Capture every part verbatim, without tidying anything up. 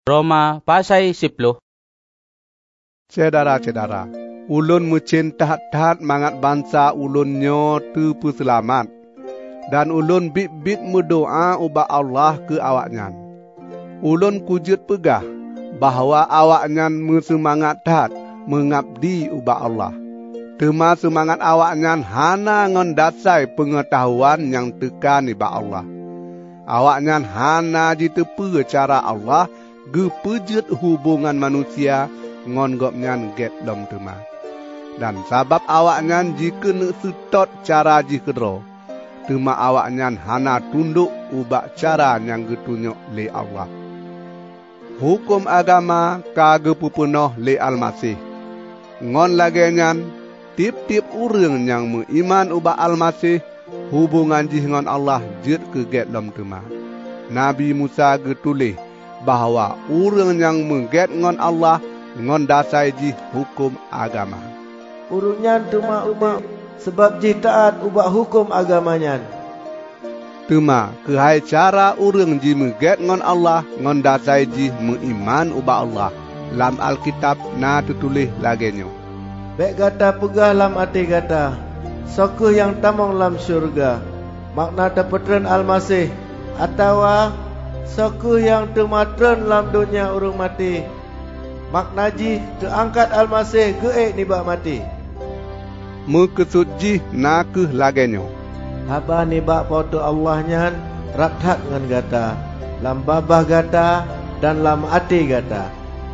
Roma pasal sepuluh. Cedara-cedara, ulun mucin tahat-tahat mangat bangsa ulun nyo tu pu selamat. Dan ulun bit-bit berdoa ubah Allah ke awaknyan. Ulun kujut pegah bahawa awaknyan bersemangat tahat mengabdi ubah Allah. Tema semangat awaknyan hana ngon dasai pengetahuan yang tekan ibah Allah. Awaknyan hana ditepu cara Allah gepejut hubungan manusia ngon gopnyan get dom tema. Dan sabab awaknyan jika nak setot cara jikedro, tema awaknyan hana tunduk ubak cara yang getunyuk le Allah. Hukum agama kage pupunoh le Al-Masih. Ngon lagenyan tip-tip urang yang beriman ubak Al-Masih hubungan jih ngon Allah jet ke get lom tema. Nabi Musa getulih bahawa urang yang mengget ngon Allah ngon dasai jih hukum agama. Urunyan tema ubak sebab jih taat ubak hukum agamanya. Tema kehai cara urang jih mengget ngon Allah ngon dasai jih beriman ubak Allah. Lam Alkitab na tutulih lagenyo. Bek gata pegah lam ati gata, sokuh yang tamong lam syurga. Makna tepetren Al-Masih atawa sokuh yang tematren lam dunia urung mati. Makna ji terangkat Al-Masih geek nibak mati. Mekesud ji nakeh lagenyo. Haba nibak foto Allah nyan rathat ngan gata, lam babah gata dan lam ati gata.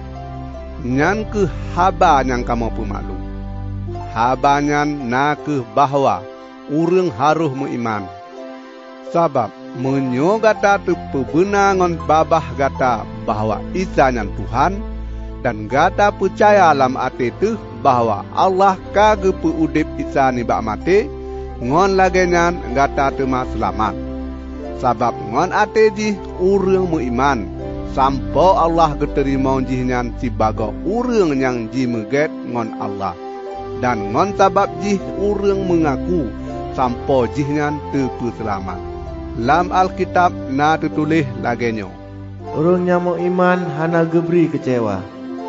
Nyan ke haba yang kamu pemalu. Haba nyan nakeh bahawa urang haruh beriman. Sabab menyo gata terpebena ngon babah gata bahawa Isa nyan Tuhan. Dan gata percaya dalam hati tu bahawa Allah kage peudip Isa nibak mati, ngon lagenyan gata tema selamat. Sabab ngon hati jih urang beriman, sampo Allah geterima jihnyan sibaga urang yang ji meget ngon Allah. Dan ngon sabab jih urang mengaku sampo jihnyan tepu selamat. Lam Alkitab na tertulis lagenyo. Urang nyamuk iman hana gebri kecewa.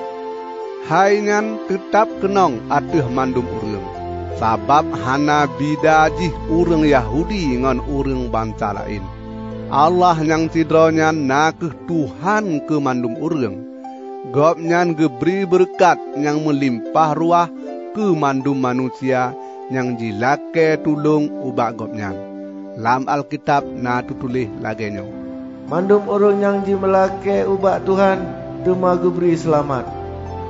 Hai nyan tetap kenong ateh mandum urang. Sabab hana bida jih urang Yahudi ngan urang bangsa lain. Allah yang sidronya nakeh Tuhan ke mandum urang. Gopnyan geberi berkat yang melimpah ruah ke mandum manusia yang jilake tulung ubak gopnyan. Lam Alkitab na tutulih lagenyo. Mandum urang yang jimelake ubak Tuhan tema geberi selamat.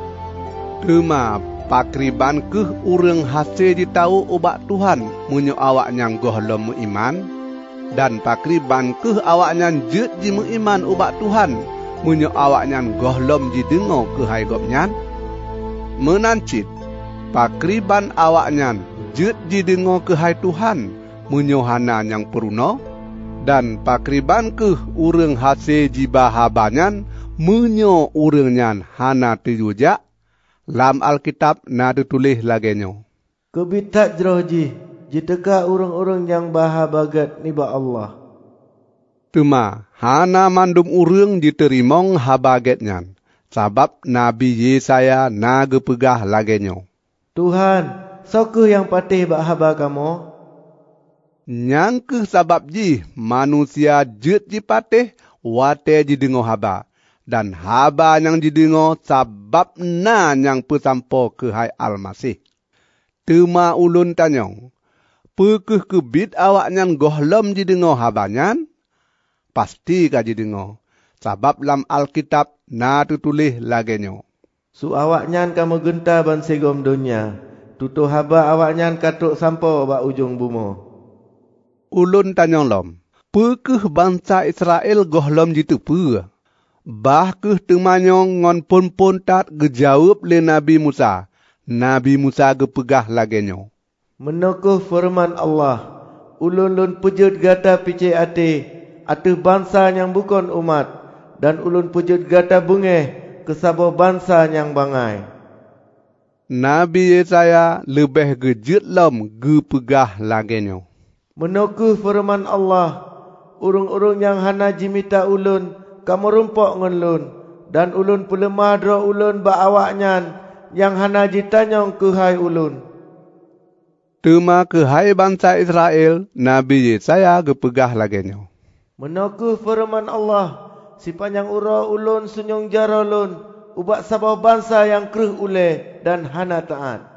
Tema pakriban keh urang hasil ditau ubak Tuhan munyo awaknya gohlom iman. Dan pakriban keh awaknya jet ji iman ubak Tuhan munyo awaknya gohlom ji dengo ke hai gopnyan. Menancit pakriban awaknya jet ji dengo ke hai Tuhan munyo hana yang peruno. Dan pakriban keh urang hasil ji bahabanyan munyo urang nyan hana tejujak. Lam Alkitab na ditulis lagenyo. Kebitak jroh ji, jiteka urang-urang yang baha bagat nibak Allah. Tema hana mandum urang diterimong habagetnyan. Sabab Nabi Yesaya na gepegah lagenyo. Tuhan, sokuh yang patih bak haba kamu? Nyangkeh sabab ji manusia jet ji patih wate ji dengo haba. Dan haba yang didengo sabab na yang pesampo ke hai Al-Masih. Tema ulun tanyong, pekeh kebit awaknya gohlom didengo habanyan? Pasti ka didengo. Sabab lam Alkitab na tutulih lagenyo. Su awaknya kamu genta ban segom dunia. Tutu haba awaknya katuk sampo bak ujung bumo. Ulun tanyong lom, pekeh bangsa Israel gohlom ditepu? Bah keh temanyong ngon pon-pon tat gejawab le Nabi Musa. Nabi Musa gepegah lagenyo. Menukuh firman Allah, ulun-ulun pejut gata pice ati, ateh bangsa yang bukan umat, dan ulun pejut gata bungeh kesabo bangsa yang bangai. Nabi Yesaya lebih gejut lom gepegah lagenyo. Menukuh firman Allah, urung-urung yang hana jimita ulun, kamu rumpok ngon lun, dan ulun pelemah dro ulun ba awaknyan yang hana jitanyong ke hai ulun. Tema ke hai bangsa Israel, Nabi Yesaya gepegah lagenyo. Menoku firman Allah, sepanjang ura ulun sunyong jara ulun, ubat sabah bangsa yang kereh ule dan hana taat.